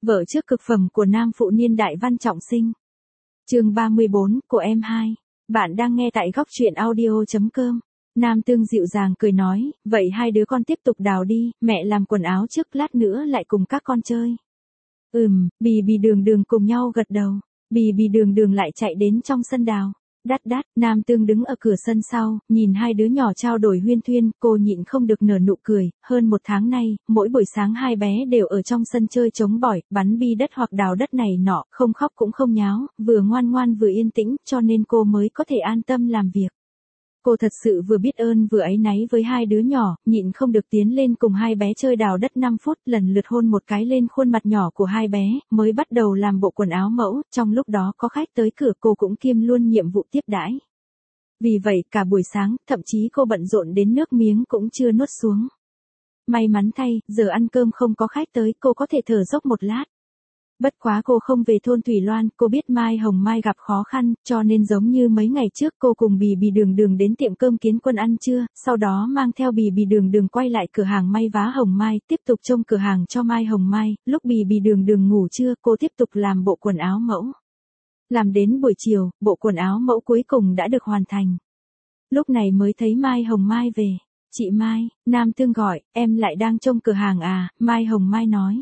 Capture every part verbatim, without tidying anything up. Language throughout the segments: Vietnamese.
Vợ trước cực phẩm của nam phụ niên đại Văn Trọng Sinh. Chương ba mươi bốn, của em hai. Bạn đang nghe tại góc truyện audio chấm com. Nam Tương dịu dàng cười nói, vậy hai đứa con tiếp tục đào đi, mẹ làm quần áo trước, lát nữa lại cùng các con chơi. Ừm, Bì Bì Đường Đường cùng nhau gật đầu. Bì Bì Đường Đường lại chạy đến trong sân đào. Đát đát, Nam Tương đứng ở cửa sân sau, nhìn hai đứa nhỏ trao đổi huyên thuyên, cô nhịn không được nở nụ cười. Hơn một tháng nay, mỗi buổi sáng hai bé đều ở trong sân chơi chống bỏi, bắn bi đất hoặc đào đất này nọ, không khóc cũng không nháo, vừa ngoan ngoan vừa yên tĩnh, cho nên cô mới có thể an tâm làm việc. Cô thật sự vừa biết ơn vừa áy náy với hai đứa nhỏ, nhịn không được tiến lên cùng hai bé chơi đào đất năm phút, lần lượt hôn một cái lên khuôn mặt nhỏ của hai bé, mới bắt đầu làm bộ quần áo mẫu, trong lúc đó có khách tới cửa cô cũng kiêm luôn nhiệm vụ tiếp đãi. Vì vậy cả buổi sáng, thậm chí cô bận rộn đến nước miếng cũng chưa nuốt xuống. May mắn thay, giờ ăn cơm không có khách tới, cô có thể thở dốc một lát. Bất quá cô không về thôn Thủy Loan, cô biết Mai Hồng Mai gặp khó khăn, cho nên giống như mấy ngày trước cô cùng Bì Bì Đường Đường đến tiệm cơm Kiến Quân ăn trưa, sau đó mang theo Bì Bì Đường Đường quay lại cửa hàng may vá Hồng Mai, tiếp tục trông cửa hàng cho Mai Hồng Mai, lúc Bì Bì Đường Đường ngủ trưa, cô tiếp tục làm bộ quần áo mẫu. Làm đến buổi chiều, bộ quần áo mẫu cuối cùng đã được hoàn thành. Lúc này mới thấy Mai Hồng Mai về. Chị Mai, Nam Tương gọi, em lại đang trông cửa hàng à, Mai Hồng Mai nói.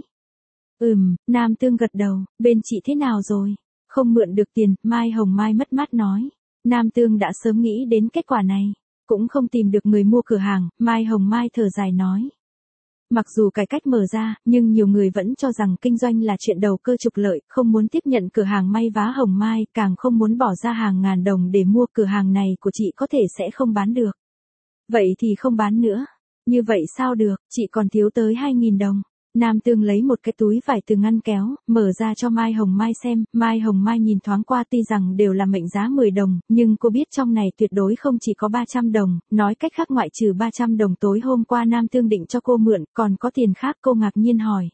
Ừm, Nam Tương gật đầu, bên chị thế nào rồi? Không mượn được tiền, Mai Hồng Mai mất mát nói. Nam Tương đã sớm nghĩ đến kết quả này, cũng không tìm được người mua cửa hàng, Mai Hồng Mai thở dài nói. Mặc dù cải cách mở ra, nhưng nhiều người vẫn cho rằng kinh doanh là chuyện đầu cơ trục lợi, không muốn tiếp nhận cửa hàng may vá Hồng Mai, càng không muốn bỏ ra hàng ngàn đồng để mua cửa hàng này của chị có thể sẽ không bán được. Vậy thì không bán nữa. Như vậy sao được, chị còn thiếu tới hai nghìn đồng. Nam Tương lấy một cái túi vải từ ngăn kéo, mở ra cho Mai Hồng Mai xem, Mai Hồng Mai nhìn thoáng qua tuy rằng đều là mệnh giá mười đồng, nhưng cô biết trong này tuyệt đối không chỉ có ba trăm đồng, nói cách khác ngoại trừ ba trăm đồng tối hôm qua Nam Tương định cho cô mượn, còn có tiền khác cô ngạc nhiên hỏi.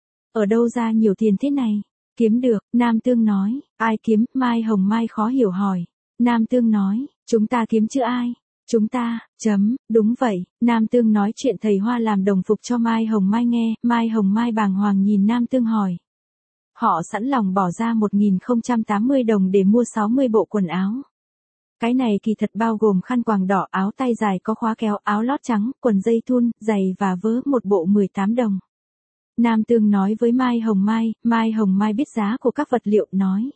Ở đâu ra nhiều tiền thế này? Kiếm được, Nam Tương nói, ai kiếm, Mai Hồng Mai khó hiểu hỏi. Nam Tương nói, chúng ta kiếm chứ ai? Chúng ta, chấm, đúng vậy, Nam Tương nói chuyện thầy Hoa làm đồng phục cho Mai Hồng Mai nghe, Mai Hồng Mai bàng hoàng nhìn Nam Tương hỏi. Họ sẵn lòng bỏ ra một nghìn không trăm tám mươi đồng để mua sáu mươi bộ quần áo. Cái này kỳ thật bao gồm khăn quàng đỏ, áo tay dài có khóa kéo, áo lót trắng, quần dây thun, giày và vớ một bộ mười tám đồng. Nam Tương nói với Mai Hồng Mai, Mai Hồng Mai biết giá của các vật liệu, nói.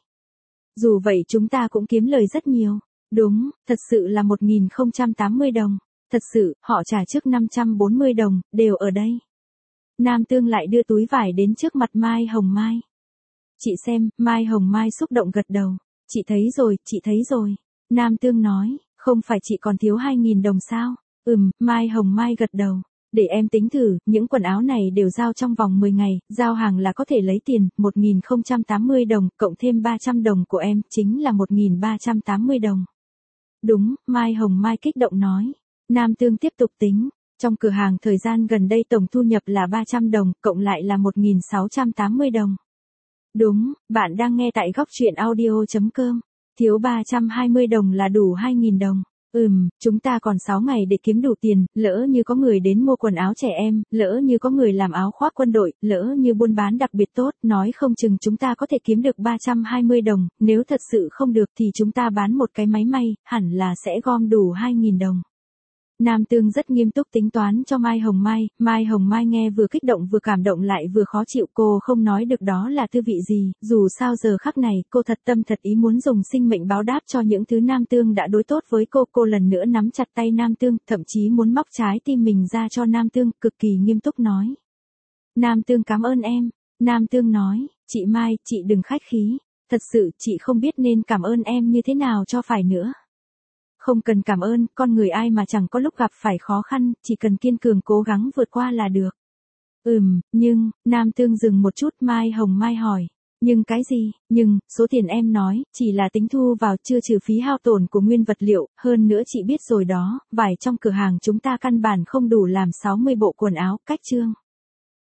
Dù vậy chúng ta cũng kiếm lời rất nhiều. Đúng, thật sự là một nghìn không trăm tám mươi đồng. Thật sự, họ trả trước năm trăm bốn mươi đồng, đều ở đây. Nam Tương lại đưa túi vải đến trước mặt Mai Hồng Mai. Chị xem, Mai Hồng Mai xúc động gật đầu. Chị thấy rồi, chị thấy rồi. Nam Tương nói, không phải chị còn thiếu hai nghìn đồng sao? Ừm, Mai Hồng Mai gật đầu. Để em tính thử, những quần áo này đều giao trong vòng mười ngày, giao hàng là có thể lấy tiền, một nghìn không trăm tám mươi đồng, cộng thêm ba trăm đồng của em, chính là một nghìn ba trăm tám mươi đồng. Đúng, Mai Hồng Mai kích động nói. Nam Tương tiếp tục tính, trong cửa hàng thời gian gần đây tổng thu nhập là ba trăm đồng, cộng lại là một nghìn sáu trăm tám mươi đồng. Đúng, bạn đang nghe tại góc truyện audio chấm com. Thiếu ba trăm hai mươi đồng là đủ hai nghìn đồng. Ừm, chúng ta còn sáu ngày để kiếm đủ tiền, lỡ như có người đến mua quần áo trẻ em, lỡ như có người làm áo khoác quân đội, lỡ như buôn bán đặc biệt tốt, nói không chừng chúng ta có thể kiếm được ba trăm hai mươi đồng, nếu thật sự không được thì chúng ta bán một cái máy may, hẳn là sẽ gom đủ hai nghìn đồng. Nam Tương rất nghiêm túc tính toán cho Mai Hồng Mai, Mai Hồng Mai nghe vừa kích động vừa cảm động lại vừa khó chịu, cô không nói được đó là thư vị gì, dù sao giờ khắc này cô thật tâm thật ý muốn dùng sinh mệnh báo đáp cho những thứ Nam Tương đã đối tốt với cô, cô lần nữa nắm chặt tay Nam Tương, thậm chí muốn móc trái tim mình ra cho Nam Tương, cực kỳ nghiêm túc nói. Nam Tương cảm ơn em, Nam Tương nói, chị Mai, chị đừng khách khí, thật sự chị không biết nên cảm ơn em như thế nào cho phải nữa. Không cần cảm ơn, con người ai mà chẳng có lúc gặp phải khó khăn, chỉ cần kiên cường cố gắng vượt qua là được. Ừm, nhưng, Nam Tương dừng một chút, Mai Hồng Mai hỏi. Nhưng cái gì? Nhưng, số tiền em nói, chỉ là tính thu vào chưa trừ phí hao tổn của nguyên vật liệu, hơn nữa chị biết rồi đó, vải trong cửa hàng chúng ta căn bản không đủ làm sáu mươi bộ quần áo, cách chương.